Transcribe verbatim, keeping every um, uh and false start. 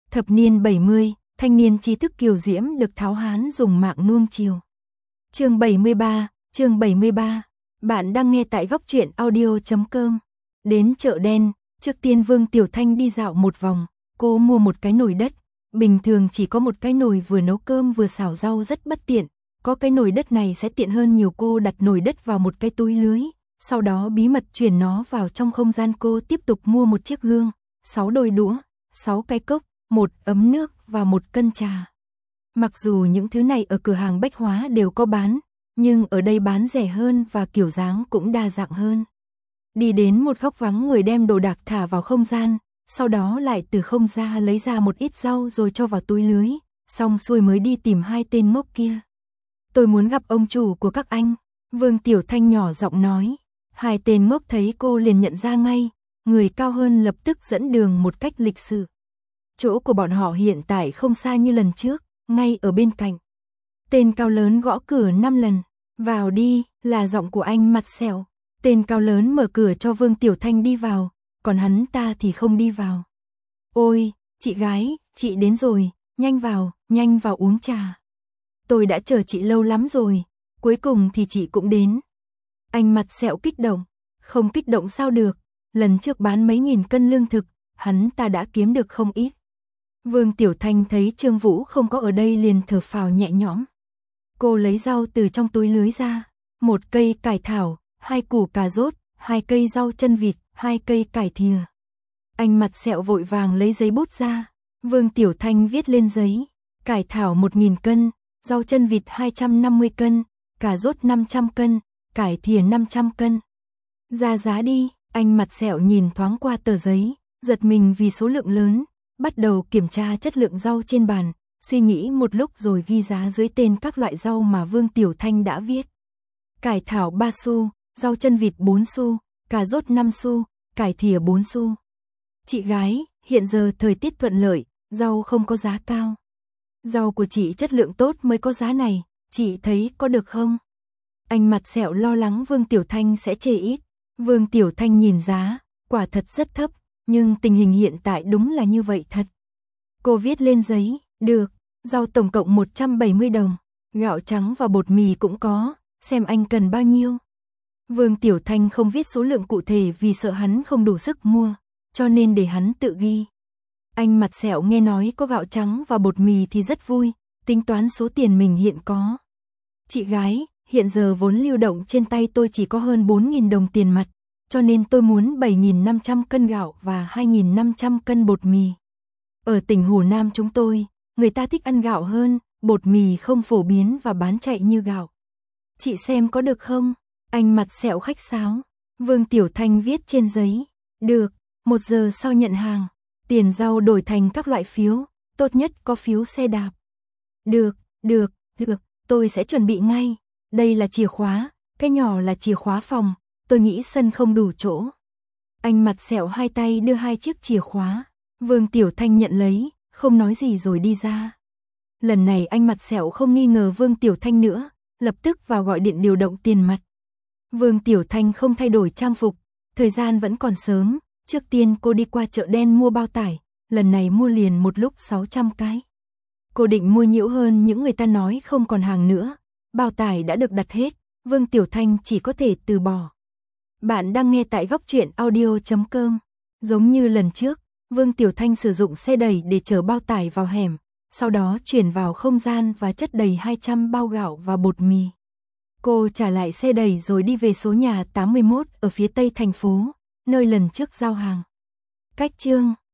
Thập niên bảy mươi, thanh niên trí thức kiều diễm được tháo hán dùng mạng nuông chiều. Chương bảy mươi ba, chương bảy mươi ba. Bạn đang nghe tại góc truyện audio chấm com. Đến chợ đen, trước tiên Vương Tiểu Thanh đi dạo một vòng, cô mua một cái nồi đất. Bình thường chỉ có một cái nồi vừa nấu cơm vừa xào rau rất bất tiện, có cái nồi đất này sẽ tiện hơn nhiều. Cô đặt nồi đất vào một cái túi lưới, sau đó bí mật chuyển nó vào trong không gian. Cô tiếp tục mua một chiếc gương, sáu đôi đũa, sáu cái cốc, một ấm nước và một cân trà. Mặc dù những thứ này ở cửa hàng bách hóa đều có bán, nhưng ở đây bán rẻ hơn và kiểu dáng cũng đa dạng hơn. Đi đến một góc vắng người đem đồ đạc thả vào không gian, sau đó lại từ không gian lấy ra một ít rau rồi cho vào túi lưới, xong xuôi mới đi tìm hai tên ngốc kia. Tôi muốn gặp ông chủ của các anh, Vương Tiểu Thanh nhỏ giọng nói. Hai tên ngốc thấy cô liền nhận ra ngay, người cao hơn lập tức dẫn đường một cách lịch sự. Chỗ của bọn họ hiện tại không xa như lần trước, ngay ở bên cạnh. Tên cao lớn gõ cửa năm lần, vào đi, là giọng của anh mặt sẹo. Tên cao lớn mở cửa cho Vương Tiểu Thanh đi vào, còn hắn ta thì không đi vào. Ôi, chị gái, chị đến rồi, nhanh vào, nhanh vào uống trà. Tôi đã chờ chị lâu lắm rồi, cuối cùng thì chị cũng đến. Anh mặt sẹo kích động, không kích động sao được, lần trước bán mấy nghìn cân lương thực, hắn ta đã kiếm được không ít. Vương Tiểu Thanh thấy Trương Vũ không có ở đây liền thở phào nhẹ nhõm. Cô lấy rau từ trong túi lưới ra, một cây cải thảo, hai củ cà rốt, hai cây rau chân vịt, hai cây cải thìa. Anh mặt sẹo vội vàng lấy giấy bút ra, Vương Tiểu Thanh viết lên giấy, cải thảo một nghìn cân, rau chân vịt hai trăm năm mươi cân, cà rốt năm trăm cân, cải thìa năm trăm cân. Ra giá đi, anh mặt sẹo nhìn thoáng qua tờ giấy, giật mình vì số lượng lớn, bắt đầu kiểm tra chất lượng rau trên bàn, suy nghĩ một lúc rồi ghi giá dưới tên các loại rau mà Vương Tiểu Thanh đã viết. Cải thảo ba xu, rau chân vịt bốn xu, cà rốt năm xu, cải thìa bốn xu. Chị gái, hiện giờ thời tiết thuận lợi, rau không có giá cao. Rau của chị chất lượng tốt mới có giá này, chị thấy có được không? Anh mặt sẹo lo lắng Vương Tiểu Thanh sẽ chê ít. Vương Tiểu Thanh nhìn giá, quả thật rất thấp, nhưng tình hình hiện tại đúng là như vậy thật. Cô viết lên giấy, được, rau tổng cộng một trăm bảy mươi đồng, gạo trắng và bột mì cũng có, xem anh cần bao nhiêu. Vương Tiểu Thanh không viết số lượng cụ thể vì sợ hắn không đủ sức mua, cho nên để hắn tự ghi. Anh mặt sẹo nghe nói có gạo trắng và bột mì thì rất vui, tính toán số tiền mình hiện có. Chị gái, hiện giờ vốn lưu động trên tay tôi chỉ có hơn bốn nghìn đồng tiền mặt, cho nên tôi muốn bảy nghìn năm trăm cân gạo và hai nghìn năm trăm cân bột mì. Ở tỉnh Hồ Nam chúng tôi, người ta thích ăn gạo hơn, bột mì không phổ biến và bán chạy như gạo. Chị xem có được không? Anh mặt sẹo khách sáo. Vương Tiểu Thanh viết trên giấy. Được, một giờ sau nhận hàng. Tiền rau đổi thành các loại phiếu, tốt nhất có phiếu xe đạp. Được, được, được, tôi sẽ chuẩn bị ngay. Đây là chìa khóa, cái nhỏ là chìa khóa phòng, tôi nghĩ sân không đủ chỗ. Anh mặt sẹo hai tay đưa hai chiếc chìa khóa. Vương Tiểu Thanh nhận lấy, không nói gì rồi đi ra. Lần này anh mặt sẹo không nghi ngờ Vương Tiểu Thanh nữa, lập tức vào gọi điện điều động tiền mặt. Vương Tiểu Thanh không thay đổi trang phục, thời gian vẫn còn sớm, trước tiên cô đi qua chợ đen mua bao tải, lần này mua liền một lúc sáu trăm cái. Cô định mua nhiều hơn những người ta nói không còn hàng nữa, bao tải đã được đặt hết, Vương Tiểu Thanh chỉ có thể từ bỏ. Bạn đang nghe tại góc truyện audio chấm com. Giống như lần trước, Vương Tiểu Thanh sử dụng xe đẩy để chở bao tải vào hẻm, sau đó chuyển vào không gian và chất đầy hai trăm bao gạo và bột mì. Cô trả lại xe đẩy rồi đi về số nhà tám mươi mốt ở phía tây thành phố, nơi lần trước giao hàng. Cách chương